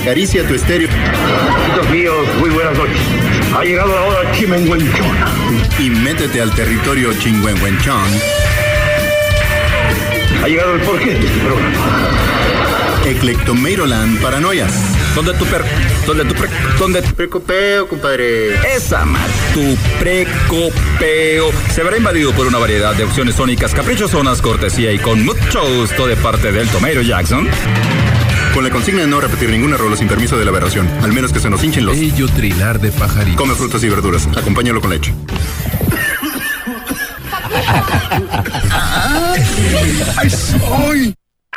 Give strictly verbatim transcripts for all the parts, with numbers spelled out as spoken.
acaricia tu estéreo. Amigos míos, muy buenas noches. Ha llegado la hora chimenguenchón. Y métete al territorio chingüengüenchón. Ha llegado el porqué de este programa. Eclectomeiroland Paranoia. ¿Dónde tu per... ¿Dónde tu pre... ¿Dónde tu precopeo, compadre? Esa madre. Tu precopeo se verá invadido por una variedad de opciones sónicas caprichosonas, cortesía y con mucho gusto de parte del Tomeiro Jackson. Con la consigna de no repetir ninguna rola sin permiso de la aberración, al menos que se nos hinchen los... Bello trinar de pajaritos. Come frutas y verduras, acompáñalo con leche. ¡Ay, soy!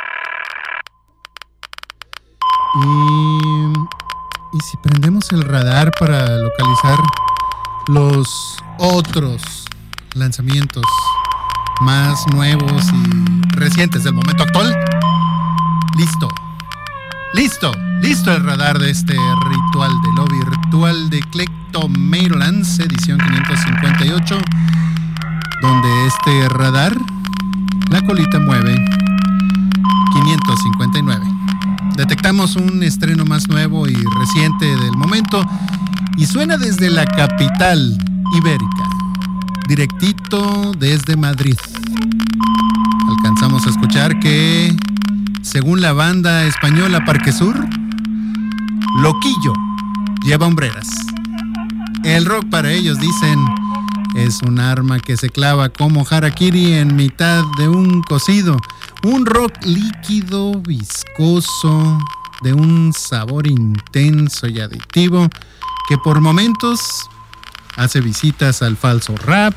Y, y si prendemos el radar para localizar los otros lanzamientos más nuevos y recientes del momento actual. Listo. Listo. Listo el radar de este ritual de lo virtual de Eclectomeiroland, edición quinientos cincuenta y ocho, donde este radar, la colita mueve quinientos cincuenta y nueve. Detectamos un estreno más nuevo y reciente del momento y suena desde la capital ibérica, directito desde Madrid. Alcanzamos a escuchar que, según la banda española Parque Sur, Loquillo lleva hombreras. El rock para ellos, dicen, es un arma que se clava como harakiri en mitad de un cocido. Un rock líquido, viscoso, de un sabor intenso y adictivo, que por momentos hace visitas al falso rap,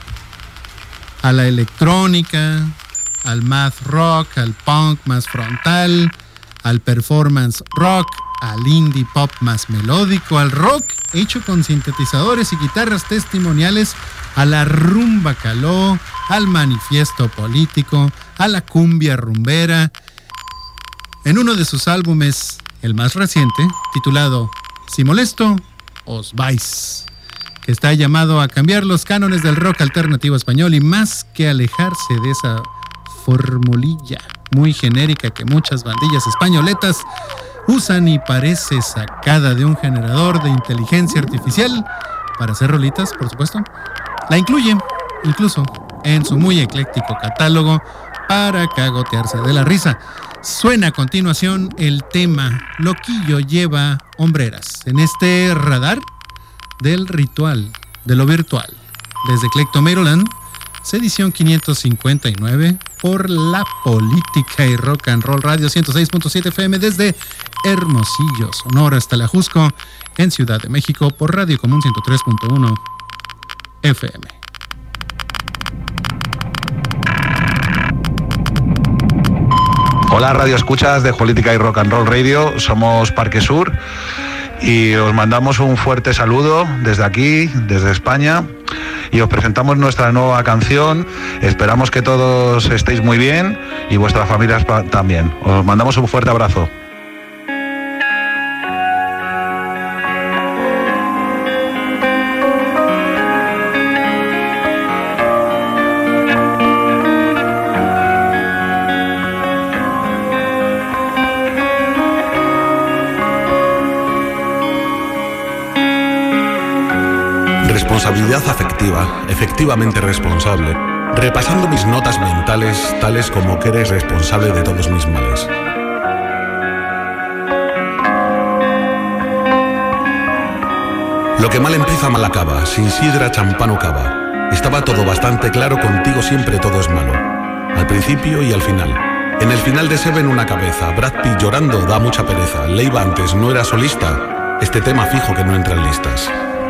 a la electrónica, al math rock, al punk más frontal, al performance rock, al indie pop más melódico, al rock hecho con sintetizadores y guitarras testimoniales, a la rumba caló, al manifiesto político, a la cumbia rumbera. En uno de sus álbumes, el más reciente, titulado Si molesto, os vais, que está llamado a cambiar los cánones del rock alternativo español y más que alejarse de esa formulilla muy genérica que muchas bandillas españoletas usan y parece sacada de un generador de inteligencia artificial para hacer rolitas, por supuesto. La incluye, incluso, en su muy ecléctico catálogo para cagotearse de la risa. Suena a continuación el tema Loquillo lleva hombreras en este radar del ritual de lo virtual. Desde Eclectomeiroland, edición quinientos cincuenta y nueve por La Política y Rock and Roll Radio ciento seis punto siete F M desde Hermosillo, Sonora, hasta la Jusco, en Ciudad de México por Radio Común ciento tres punto uno F M. Hola, radio escuchas de Política y Rock and Roll Radio, somos Parque Sur y os mandamos un fuerte saludo desde aquí, desde España, y os presentamos nuestra nueva canción. Esperamos que todos estéis muy bien y vuestras familias también. Os mandamos un fuerte abrazo. Responsabilidad afectiva, efectivamente responsable, repasando mis notas mentales, tales como que eres responsable de todos mis males. Lo que mal empieza, mal acaba, sin sidra, champán o cava. Estaba todo bastante claro, contigo siempre todo es malo. Al principio y al final. En el final de Seven una cabeza, Brad Pitt llorando da mucha pereza. Leiva antes no era solista, este tema fijo que no entra en listas.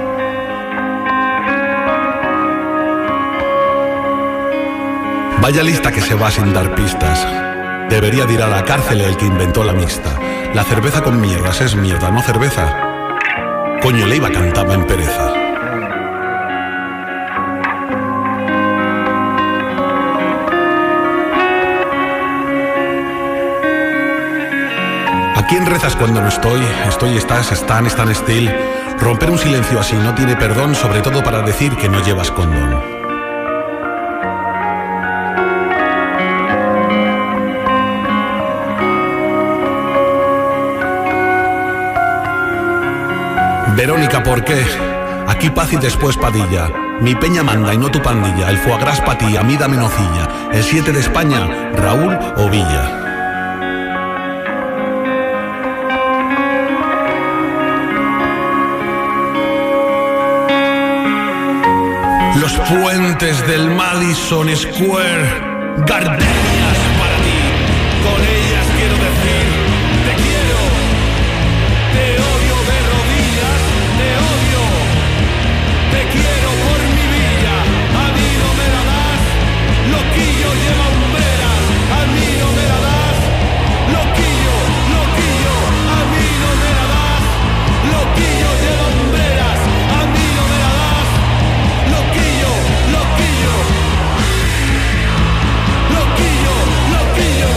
Vaya lista que se va sin dar pistas. Debería de ir a la cárcel el que inventó la mixta. La cerveza con mierdas es mierda, no cerveza. Coño, Leiva cantaba en pereza. ¿A quién rezas cuando no estoy? Estoy, estás, están, están still. Romper un silencio así no tiene perdón, sobre todo para decir que no llevas condón. Verónica, ¿por qué? Aquí paz y después Padilla. Mi peña manda y no tu pandilla. El foie gras pa' ti, a mí dame nocilla. El siete de España, Raúl o Villa. Los puentes del Madison Square, gardenias para ti. Con ellas quiero decir, te quiero, te odio de rodillas, te odio, te quiero por mi vida. A mí no me la das, loquillo lleva hombreras. A mí no me la das, loquillo, loquillo. A mí no me la das, loquillo lleva hombreras. A mí no me la das, loquillo, loquillo, loquillo, loquillo.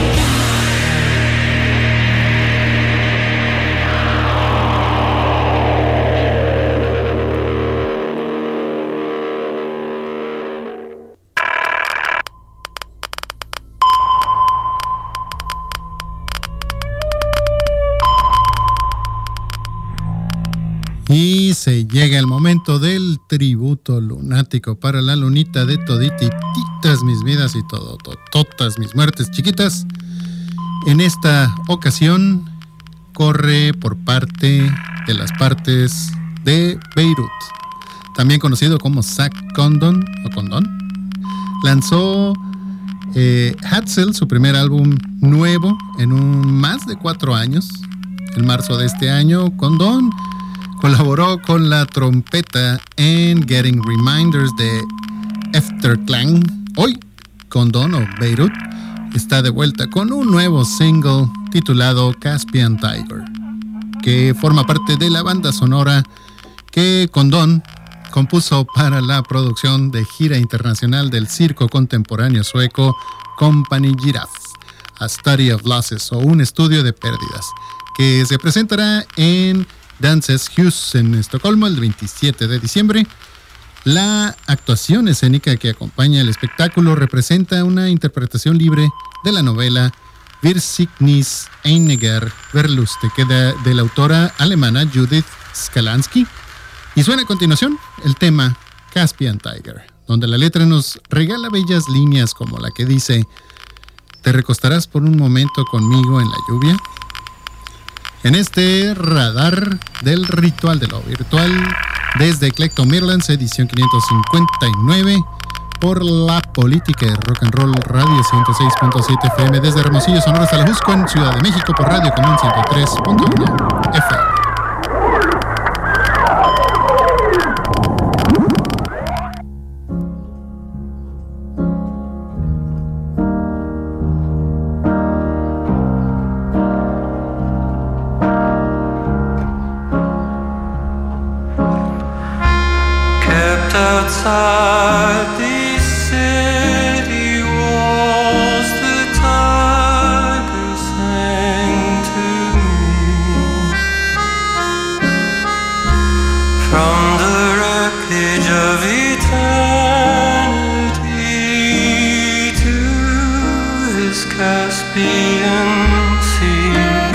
Y se llega el momento del tributo lunático para la lunita de todititas mis vidas y todo, todas mis muertes chiquitas. En esta ocasión corre por parte de las partes de Beirut, también conocido como Zack Condon o Condon. Lanzó eh, Hatzel, su primer álbum nuevo en un más de cuatro años. En marzo de este año, Condon colaboró con la trompeta en Getting Reminders de Efterklang. Hoy, Condon o Beirut está de vuelta con un nuevo single titulado Caspian Tiger, que forma parte de la banda sonora que Condon compuso para la producción de gira internacional del circo contemporáneo sueco Company Giraffe, A Study of Losses, o un estudio de pérdidas, que se presentará en Dances Hus en Estocolmo el veintisiete de diciembre. La actuación escénica que acompaña el espectáculo representa una interpretación libre de la novela Virsignis Einiger Verluste, que de, de la autora alemana Judith Skalansky, y suena a continuación el tema Caspian Tiger, donde la letra nos regala bellas líneas como la que dice: ¿te recostarás por un momento conmigo en la lluvia? En este radar del ritual de lo virtual, desde Eclecton Mirlands, edición quinientos cincuenta y nueve, por la política de Rock and Roll Radio ciento seis punto siete F M, desde Hermosillo, Sonora, hasta la Jusco, en Ciudad de México, por Radio Común ciento tres punto uno F M. Outside these city walls, the tiger sang to me. From the wreckage of eternity to this Caspian Sea.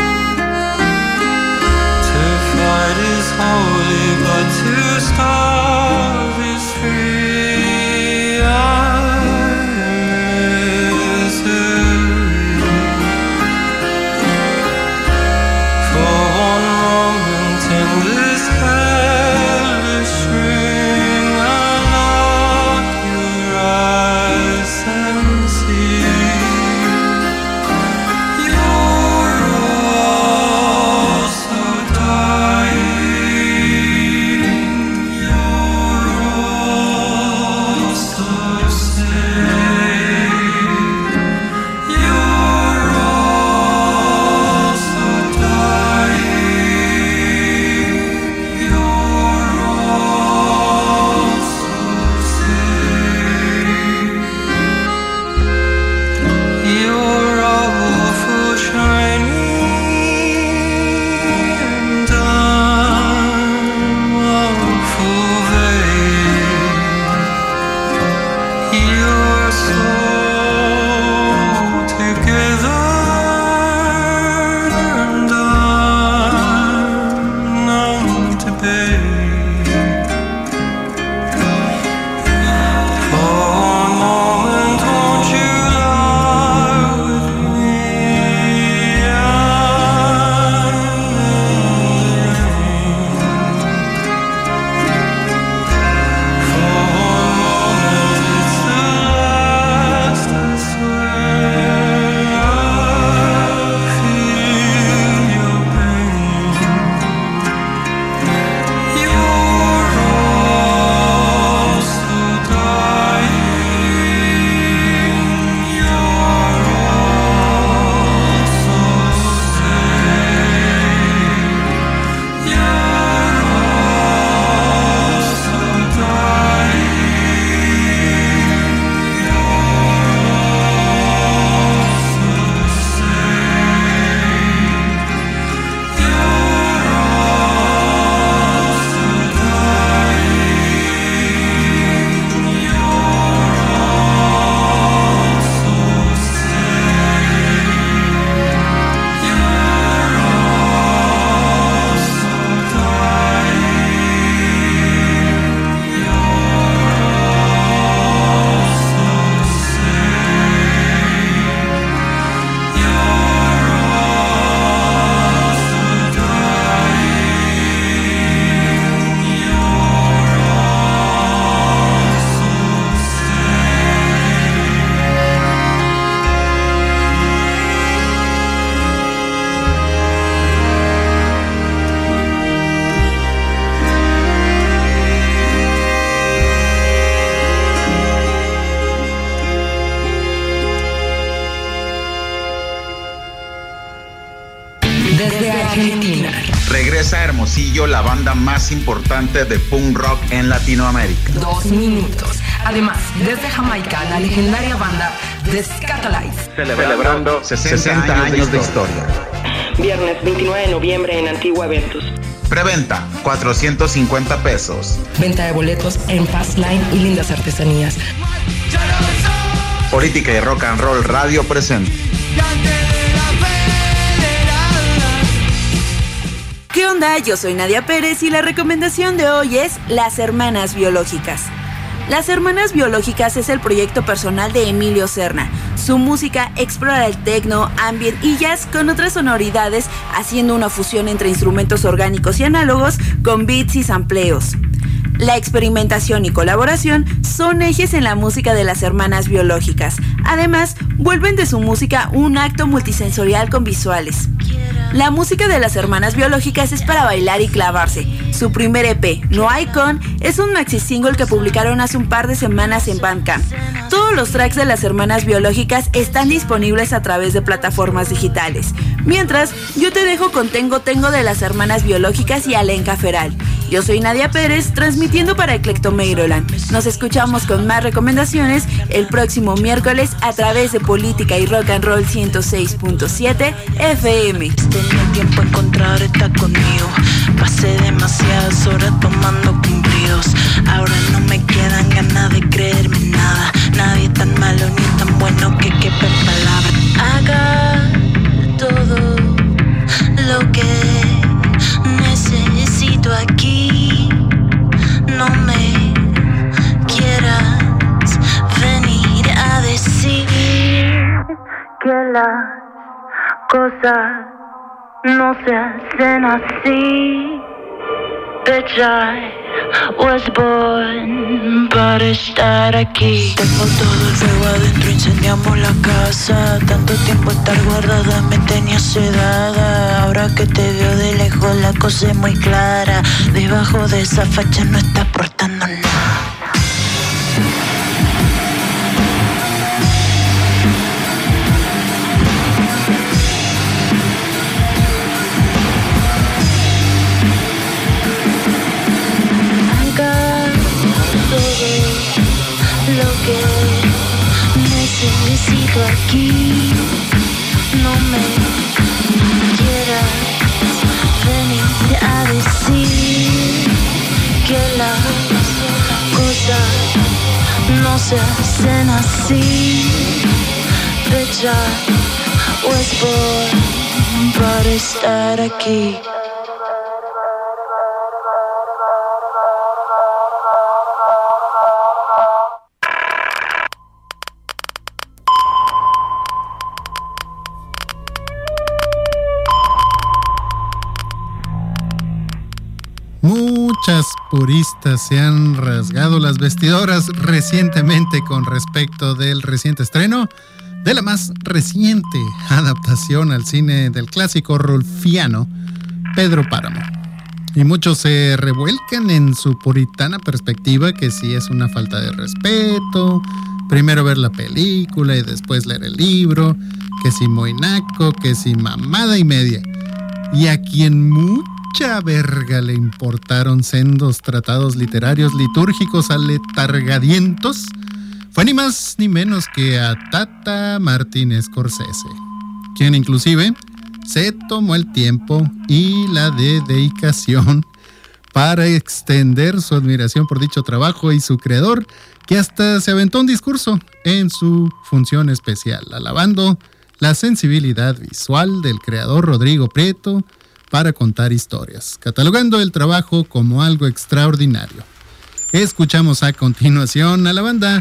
To fight is holy, but to starve is free. I am misery. For one moment in this hellish ring, I lock your eyes and see ganar. Regresa a Hermosillo la banda más importante de punk rock en Latinoamérica. Dos minutos. Además, desde Jamaica, la legendaria banda The Scatolites. Celebrando sesenta años de historia. Viernes veintinueve de noviembre en Antigua Eventos. Preventa, cuatrocientos cincuenta pesos. Venta de boletos en Fastline y Lindas Artesanías. Política y Rock and Roll Radio presente. ¿Qué onda? Yo soy Nadia Pérez y la recomendación de hoy es Las Hermanas Biológicas. Las Hermanas Biológicas es el proyecto personal de Emilio Serna. Su música explora el techno, ambient y jazz con otras sonoridades, haciendo una fusión entre instrumentos orgánicos y análogos con beats y sampleos. La experimentación y colaboración son ejes en la música de Las Hermanas Biológicas. Además, vuelven de su música un acto multisensorial con visuales. La música de Las Hermanas Biológicas es para bailar y clavarse. Su primer E P, No Icon, es un maxi single que publicaron hace un par de semanas en Bandcamp. Todos los tracks de Las Hermanas Biológicas están disponibles a través de plataformas digitales. Mientras, yo te dejo con Tengo Tengo de Las Hermanas Biológicas y Alenka Feral. Yo soy Nadia Pérez, transmitiendo para Eclectomeiroland. Nos escuchamos con más recomendaciones el próximo miércoles a través de Política y Rock and Roll ciento seis punto siete F M. Tenía tiempo encontrar estar conmigo. Pasé demasiadas horas tomando cumplidos. Ahora no me quedan ganas de creerme nada. Nadie tan malo ni tan bueno que quepa en palabras. Haga todo lo que necesito aquí. No me quieras venir a decir que las cosas no se hacen así. Bitch, I was born para estar aquí. Tengo todo el fuego adentro, incendiamos la casa. Tanto tiempo estar guardada me tenía sedada. Ahora que te veo de lejos la cosa es muy clara. Debajo de esa facha no está aportando nada. Necesito aquí, no me quieras venir a decir que las cosas no se hacen así. Bitch, I was born para estar aquí. Muchas puristas se han rasgado las vestidoras recientemente con respecto del reciente estreno de la más reciente adaptación al cine del clásico rulfiano Pedro Páramo. Y muchos se revuelcan en su puritana perspectiva que si es una falta de respeto, primero ver la película y después leer el libro, que si muy naco, que si mamada y media. Y a quien mucho mucha verga le importaron sendos tratados literarios litúrgicos aletargadientos, fue ni más ni menos que a Tata Martínez Scorsese, quien inclusive se tomó el tiempo y la dedicación para extender su admiración por dicho trabajo y su creador, que hasta se aventó un discurso en su función especial, alabando la sensibilidad visual del creador Rodrigo Prieto para contar historias, catalogando el trabajo como algo extraordinario. Escuchamos a continuación a la banda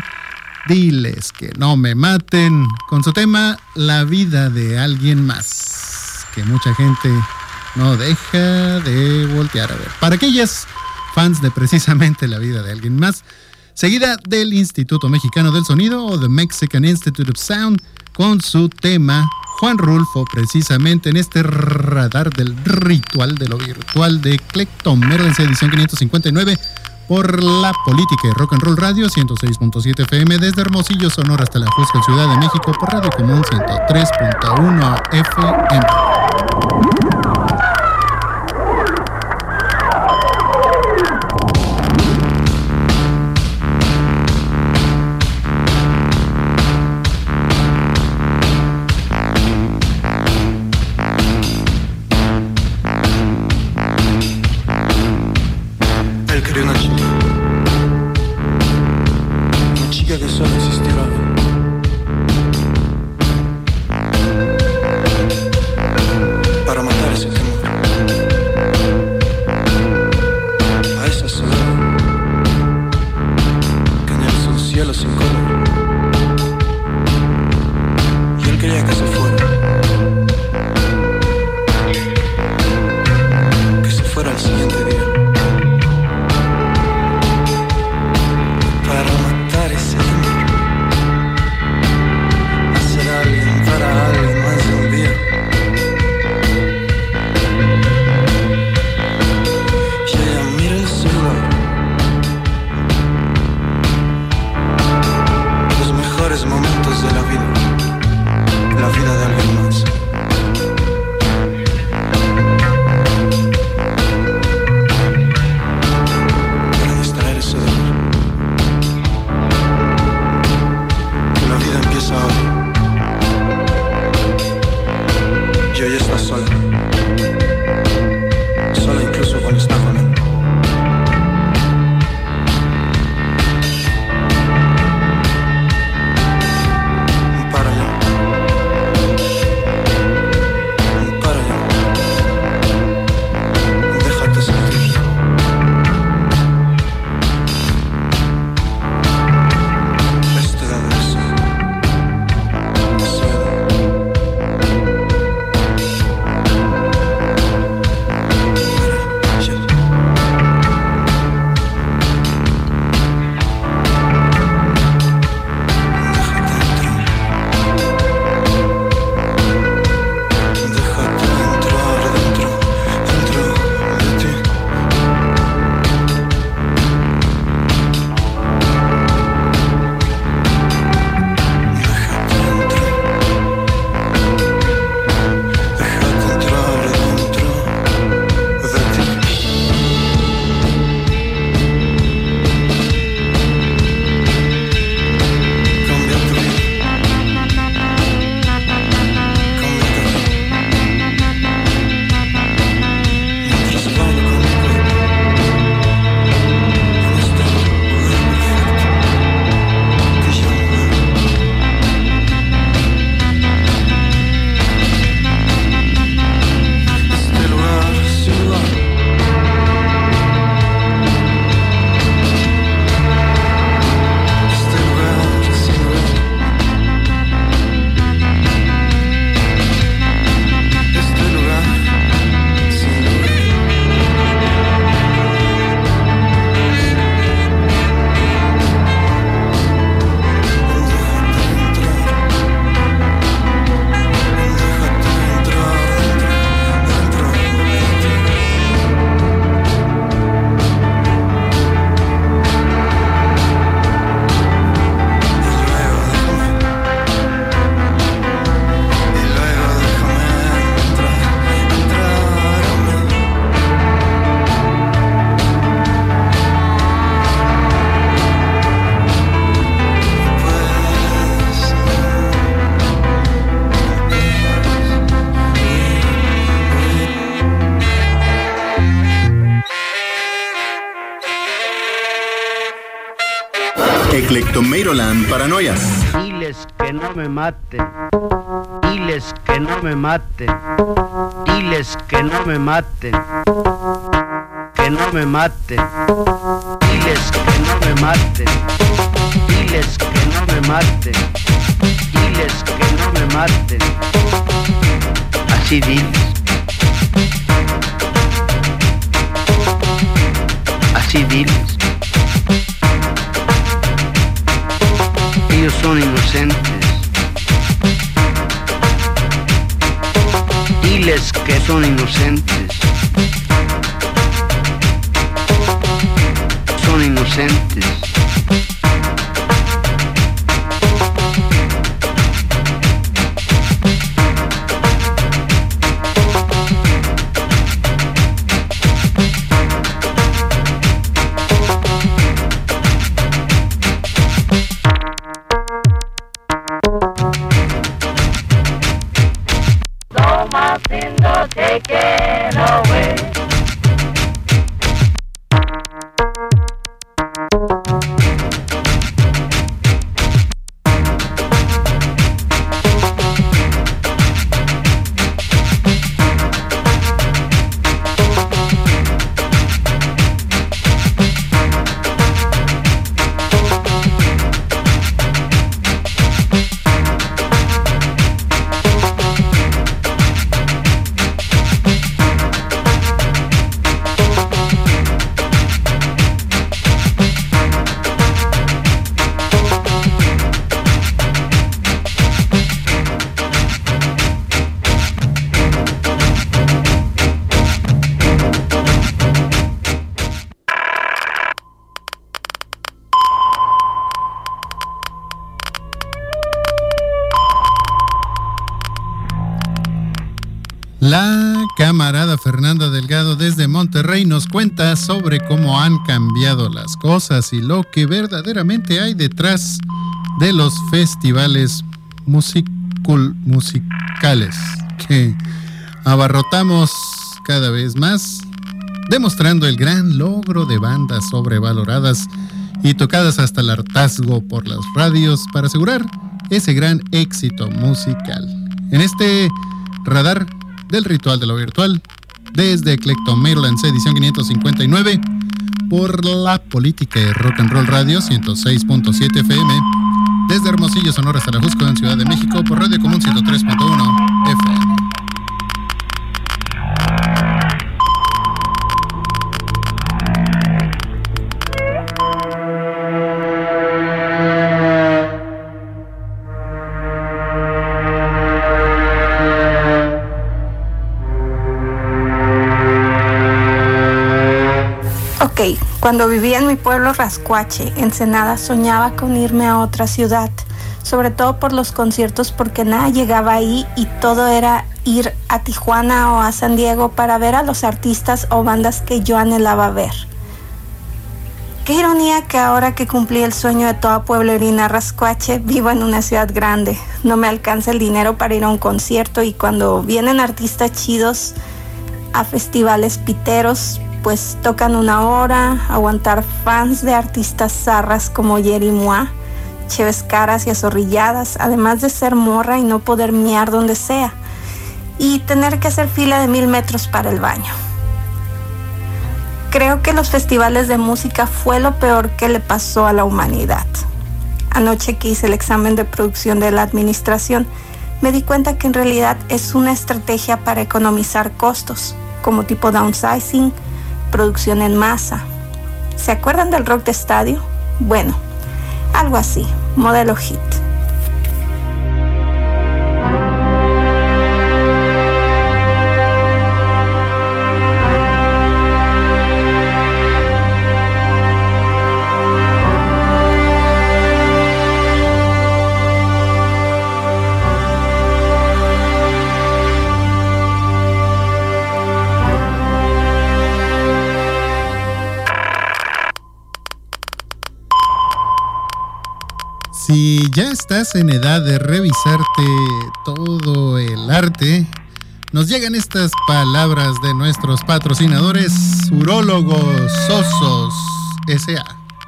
Diles que no me maten con su tema La vida de alguien más, que mucha gente no deja de voltear a ver. Para aquellas fans de precisamente La vida de alguien más, seguida del Instituto Mexicano del Sonido o The Mexican Institute of Sound con su tema Juan Rulfo, precisamente en este radar del ritual de lo virtual de Eclectomeiroland, edición quinientos cincuenta y nueve, por la Política y Rock and Roll Radio ciento seis punto siete F M, desde Hermosillo, Sonora hasta la Jusco, Ciudad de México, por Radio Común ciento tres punto uno F M. que se fuera. Que se fuera el siguiente día. Para matar ese temor. Hacer a alguien para alguien más de un día. Y ella mira el celular. Los mejores momentos de la vida. La vida de alguien más. Para distraer ese dolor. Que la vida empieza ahora. Y hoy está sola. Sola incluso cuando está con él. Para allá. Para allá. Déjate sentir. Este da de eso. Eso Eclectomeiroland Paranoias. Diles que no me maten. Diles que no me maten. Diles que no me maten. Que no me maten. Diles que no me maten. Diles que no me maten. Diles que no me maten. Así diles. Así diles. Ellos son inocentes. Diles que son inocentes. Son inocentes. Taken away. La camarada Fernanda Delgado desde Monterrey nos cuenta sobre cómo han cambiado las cosas y lo que verdaderamente hay detrás de los festivales musicul- musicales que abarrotamos cada vez más, demostrando el gran logro de bandas sobrevaloradas y tocadas hasta el hartazgo por las radios para asegurar ese gran éxito musical. En este radar del ritual de lo virtual, desde Eclecton, Maryland, edición quinientos cincuenta y nueve, por la política de Rock and Roll Radio ciento seis punto siete F M, desde Hermosillo, Sonora, hasta la Jusco, en Ciudad de México, por Radio Común ciento tres punto uno F M. Ok, cuando vivía en mi pueblo Rascuache, Ensenada, soñaba con irme a otra ciudad, sobre todo por los conciertos, porque nada llegaba ahí y todo era ir a Tijuana o a San Diego para ver a los artistas o bandas que yo anhelaba ver. Qué ironía que ahora que cumplí el sueño de toda pueblerina Rascuache, vivo en una ciudad grande. No me alcanza el dinero para ir a un concierto y cuando vienen artistas chidos a festivales piteros, pues tocan una hora, aguantar fans de artistas zarras como Jerry Mois, cheves caras y azorrilladas, además de ser morra y no poder miar donde sea, y tener que hacer fila de mil metros para el baño. Creo que los festivales de música fue lo peor que le pasó a la humanidad. Anoche que hice el examen de producción de la administración, me di cuenta que en realidad es una estrategia para economizar costos, como tipo downsizing, producción en masa. ¿Se acuerdan del rock de estadio? Bueno, algo así, modelo hit. Si ya estás en edad de revisarte todo el arte, nos llegan estas palabras de nuestros patrocinadores Urólogos Osos S A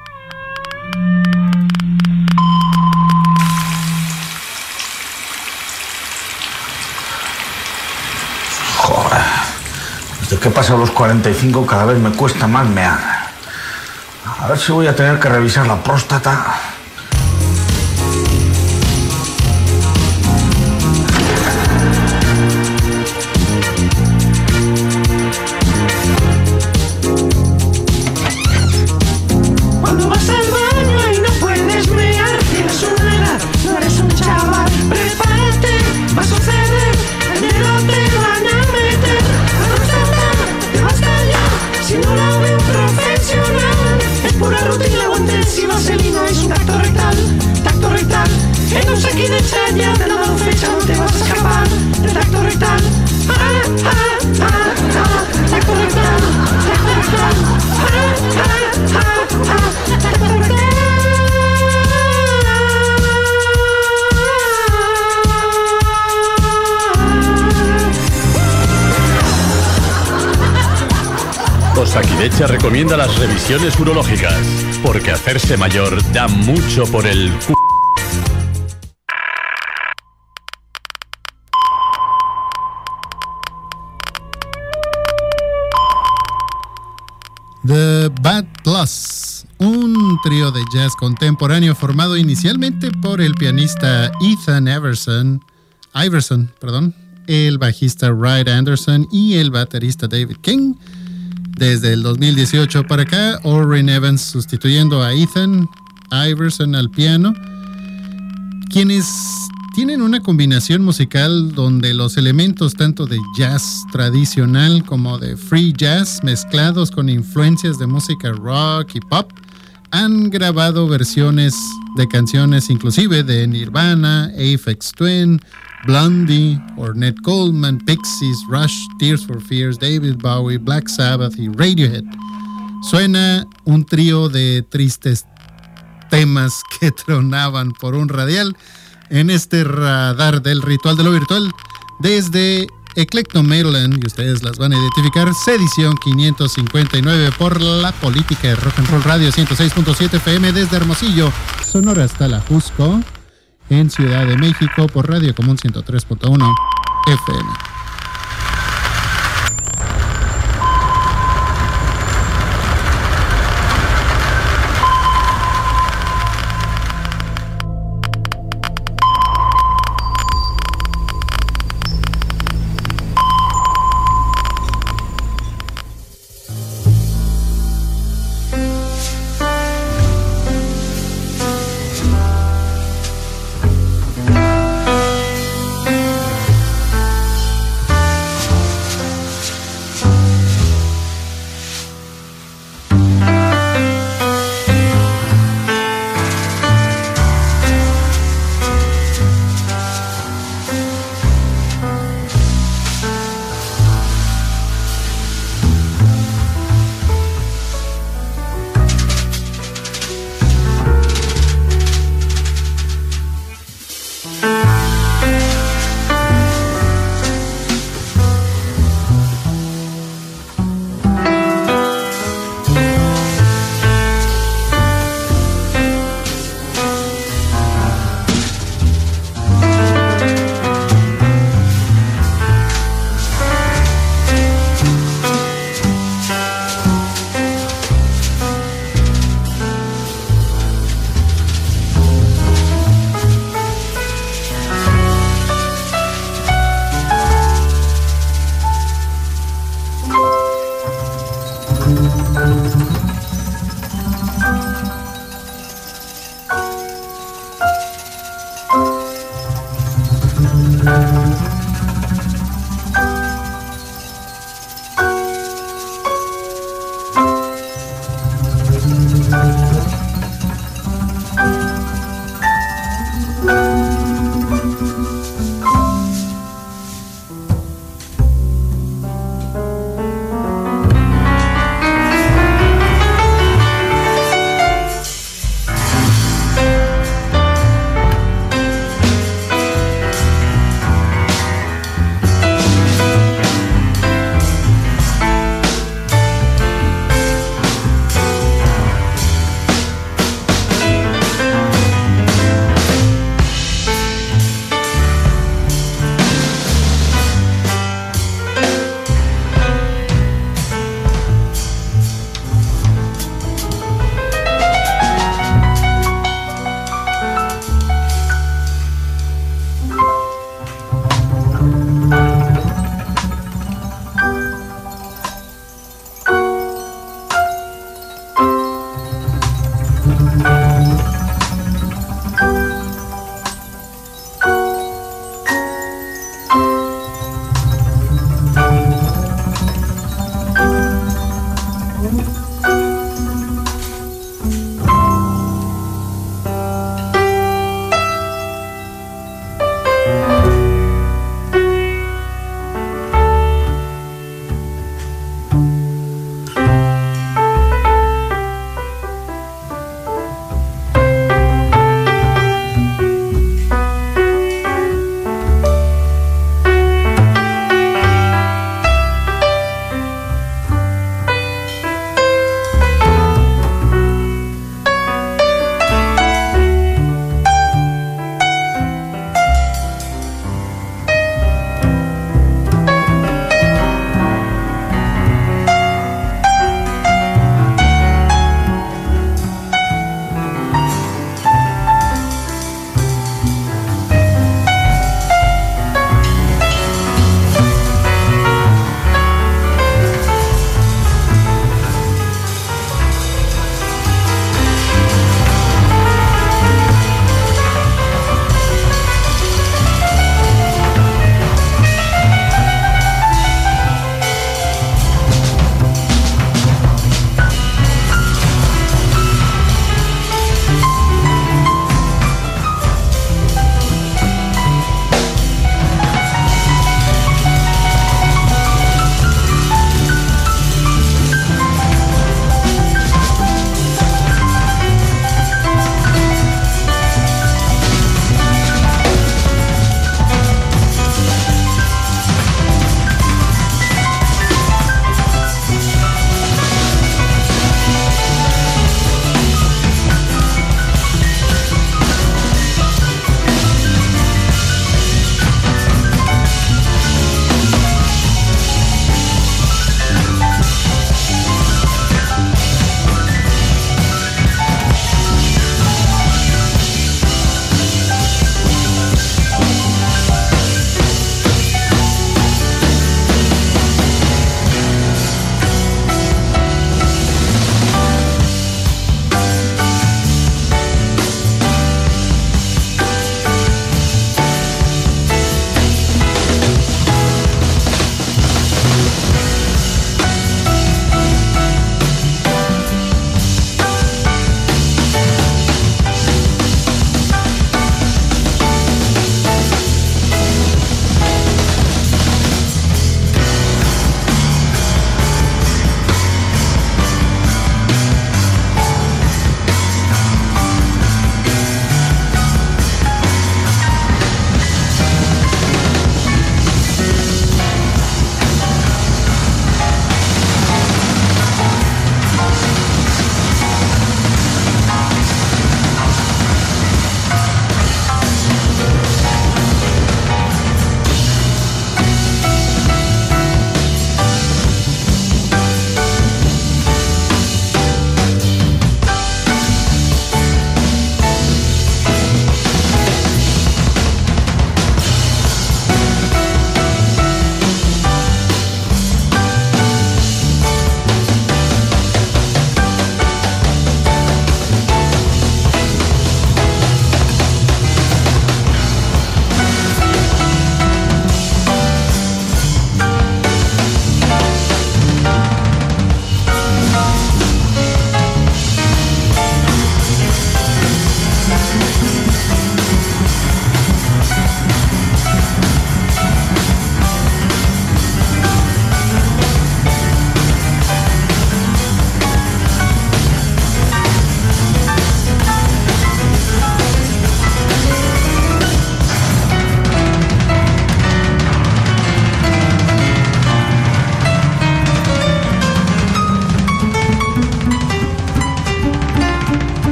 Joder, desde que he pasado los cuarenta y cinco cada vez me cuesta más mear. A ver si voy a tener que revisar la próstata. Osakidecha recomienda las revisiones urológicas, porque hacerse mayor da mucho por el c***. The Bad Plus, un trío de jazz contemporáneo formado inicialmente por el pianista Ethan Iverson, Iverson, perdón, el bajista Wright Anderson y el baterista David King. Desde el dos mil dieciocho para acá, Orrin Evans sustituyendo a Ethan Iverson al piano, quienes tienen una combinación musical donde los elementos tanto de jazz tradicional como de free jazz mezclados con influencias de música rock y pop han grabado versiones de canciones inclusive de Nirvana, Aphex Twin, Blondie, Ornette Coleman, Pixies, Rush, Tears for Fears, David Bowie, Black Sabbath y Radiohead. Suena un trío de tristes temas que tronaban por un radial en este radar del ritual de lo virtual desde Eclecto, Maryland, y ustedes las van a identificar, sedición quinientos cincuenta y nueve por la política de Rock and Roll Radio ciento seis punto siete F M desde Hermosillo, Sonora hasta la Jusco, en Ciudad de México por Radio Común ciento tres punto uno F M.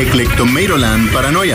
Eclectomeiroland Paranoia.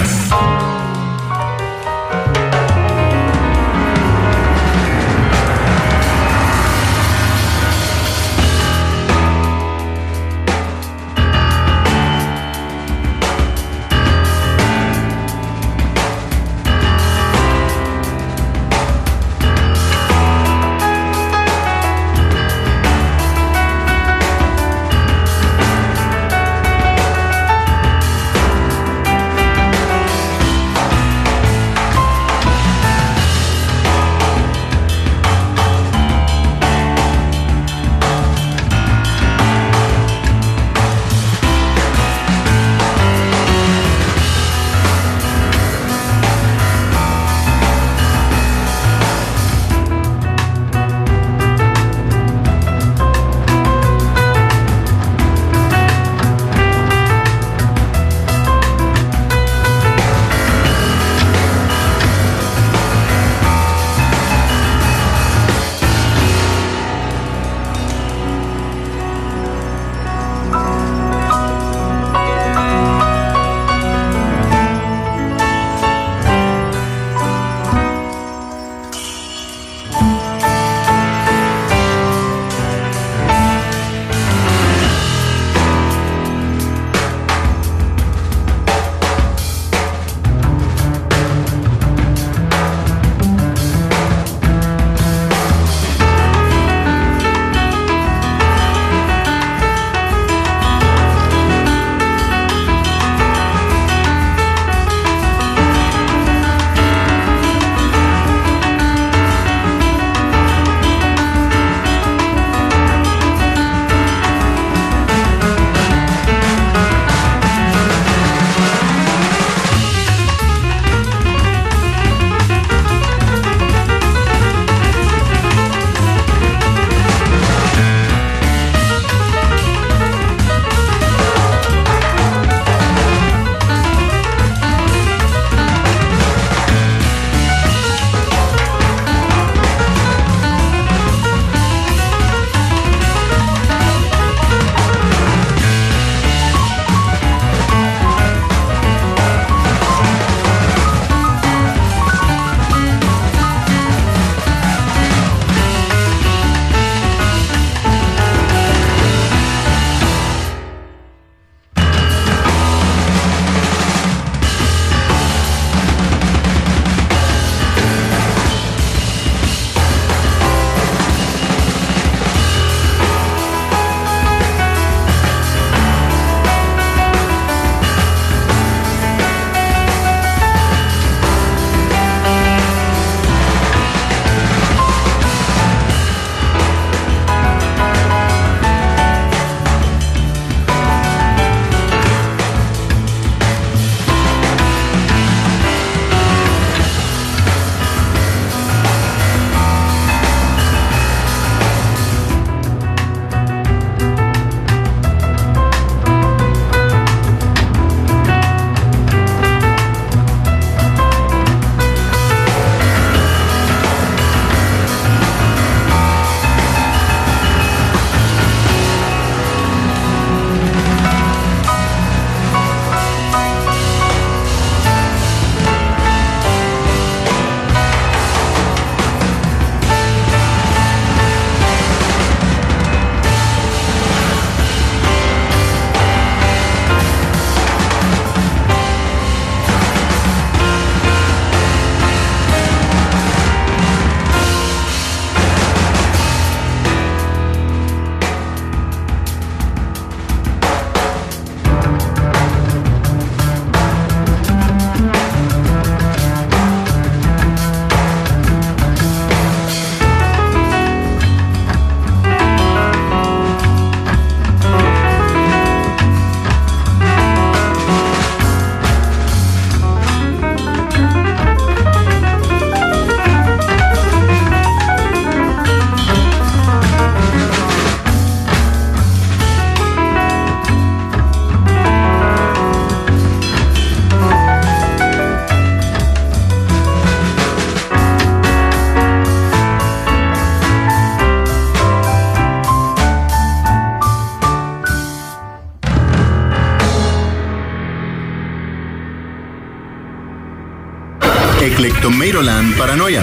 Tomatoland Paranoia.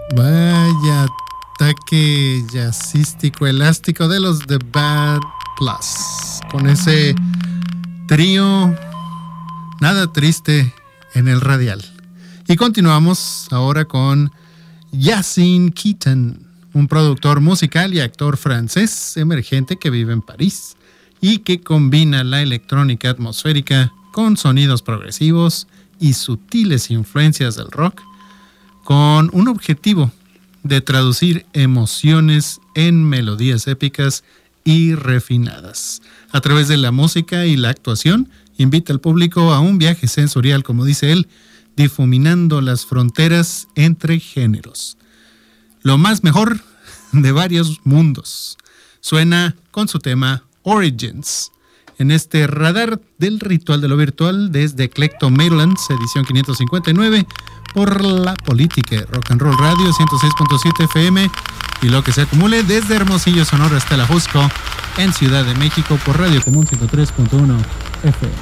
Vaya ataque jazzístico elástico de los The Bad Plus. Con ese trío nada triste en el radial. Y continuamos ahora con Yassine Keaton, un productor musical y actor francés emergente que vive en París y que combina la electrónica atmosférica con sonidos progresivos y sutiles influencias del rock, con un objetivo de traducir emociones en melodías épicas y refinadas. A través de la música y la actuación, invita al público a un viaje sensorial, como dice él, difuminando las fronteras entre géneros. Lo más mejor de varios mundos. Suena con su tema Origins, en este radar del ritual de lo virtual desde Eclecto Marylands, edición quinientos cincuenta y nueve, por la política Rock and Roll Radio ciento seis punto siete F M y lo que se acumule desde Hermosillo, Sonora hasta La Jusco, en Ciudad de México por Radio Común ciento tres punto uno F M.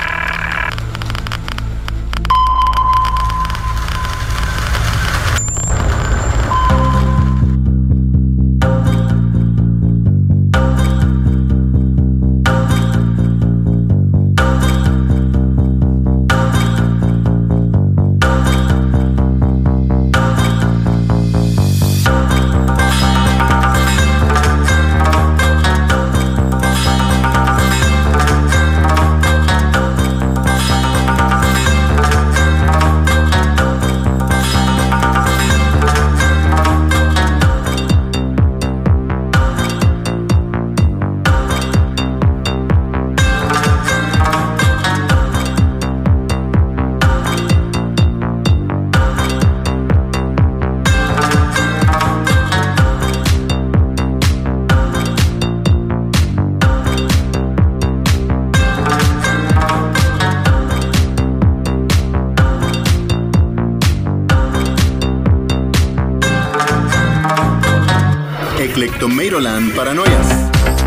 Eclectomeiroland Paranoias.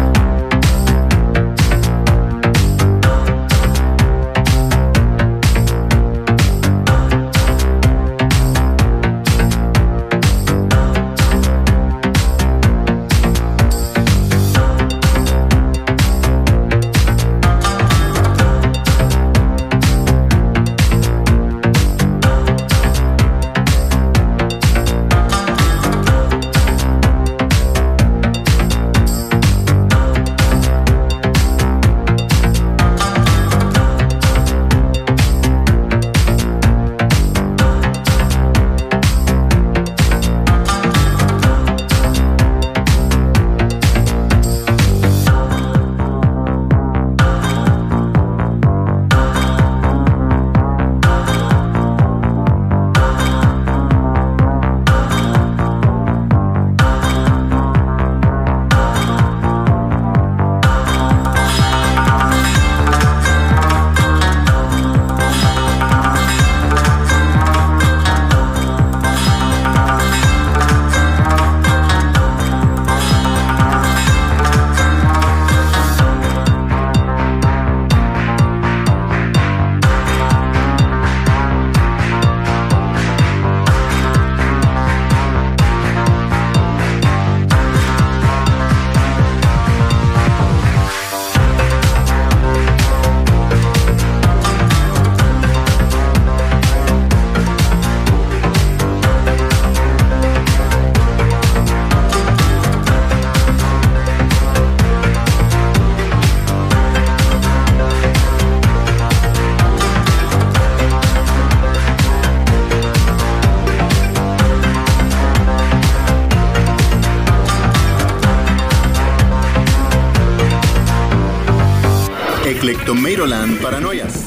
Eclectomeiroland Paranoias.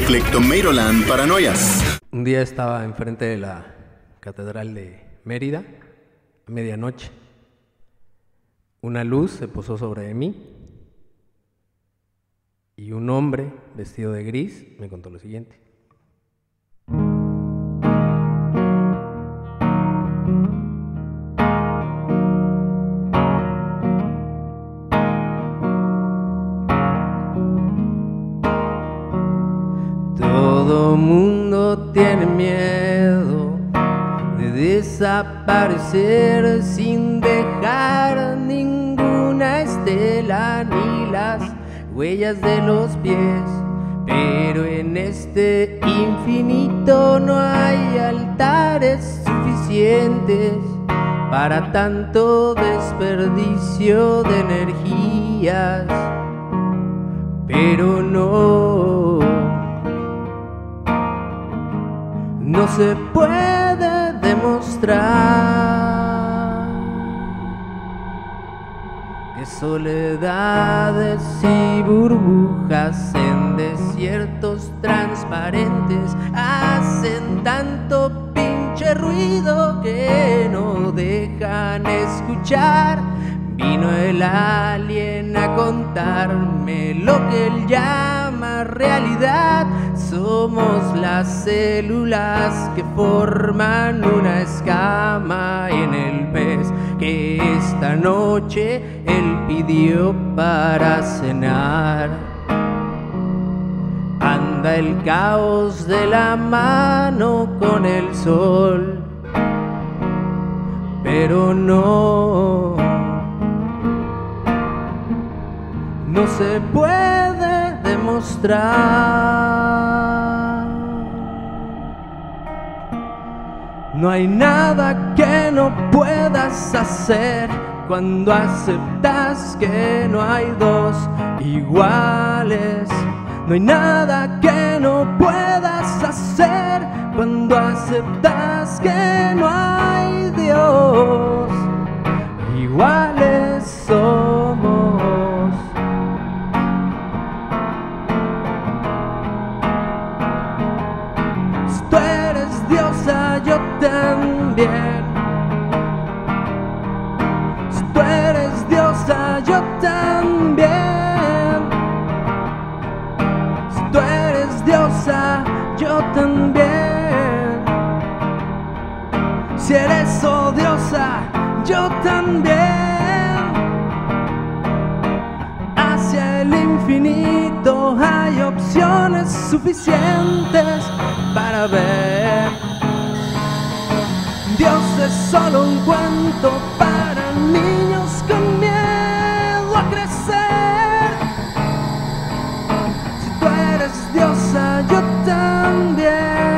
Eclectomeiroland Paranoias. Un día estaba enfrente de la Catedral de Mérida, a medianoche. Una luz se posó sobre mí y un hombre vestido de gris me contó lo siguiente. Todo mundo tiene miedo de desaparecer sin dejar ninguna estela ni las huellas de los pies, pero en este infinito no hay altares suficientes para tanto desperdicio de energías, pero no, no se puede demostrar que soledades y burbujas en desiertos transparentes hacen tanto pinche ruido que no dejan escuchar. Vino el alien a contarme lo que él llama realidad. Somos las células que forman una escama en el pez que esta noche él pidió para cenar. Anda el caos de la mano con el sol, pero no, no se puede demostrar. No hay nada que no puedas hacer cuando aceptas que no hay dos iguales. No hay nada que no puedas hacer cuando aceptas que no hay Dios. Iguales somos. Si tú eres diosa, yo también. Si tú eres diosa, yo también. Si tú eres diosa, yo también. Si eres odiosa, yo también. Hacia el infinito hay opciones suficientes para ver. Dios es solo un cuento para niños con miedo a crecer. Si tú eres diosa, yo también.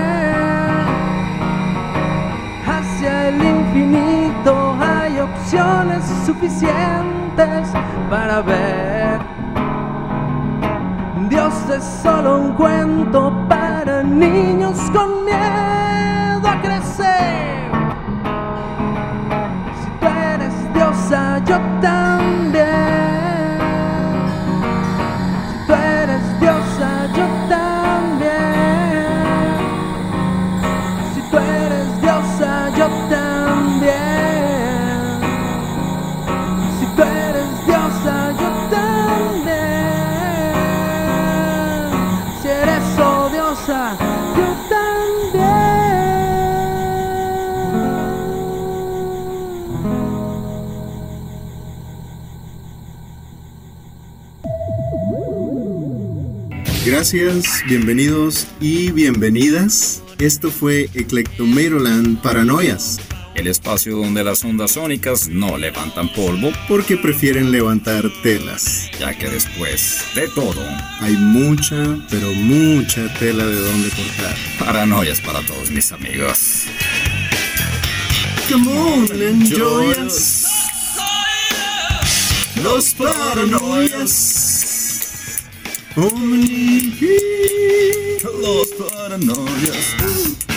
Hacia el infinito hay opciones suficientes para ver. Dios es solo un cuento para niños con miedo a crecer. Si tú eres diosa, yo también. Si tú eres diosa, yo también. Si tú eres diosa, yo también. Si tú eres diosa, yo también. Si eres odiosa, yo Gracias, bienvenidos y bienvenidas. Esto fue Eclectomeiroland Paranoias. El espacio donde las ondas sónicas no levantan polvo porque prefieren levantar telas. Ya que después de todo hay mucha, pero mucha tela de donde cortar. Paranoias para todos mis amigos. Come on, enjoy us. Los paranoias. Los paranoias.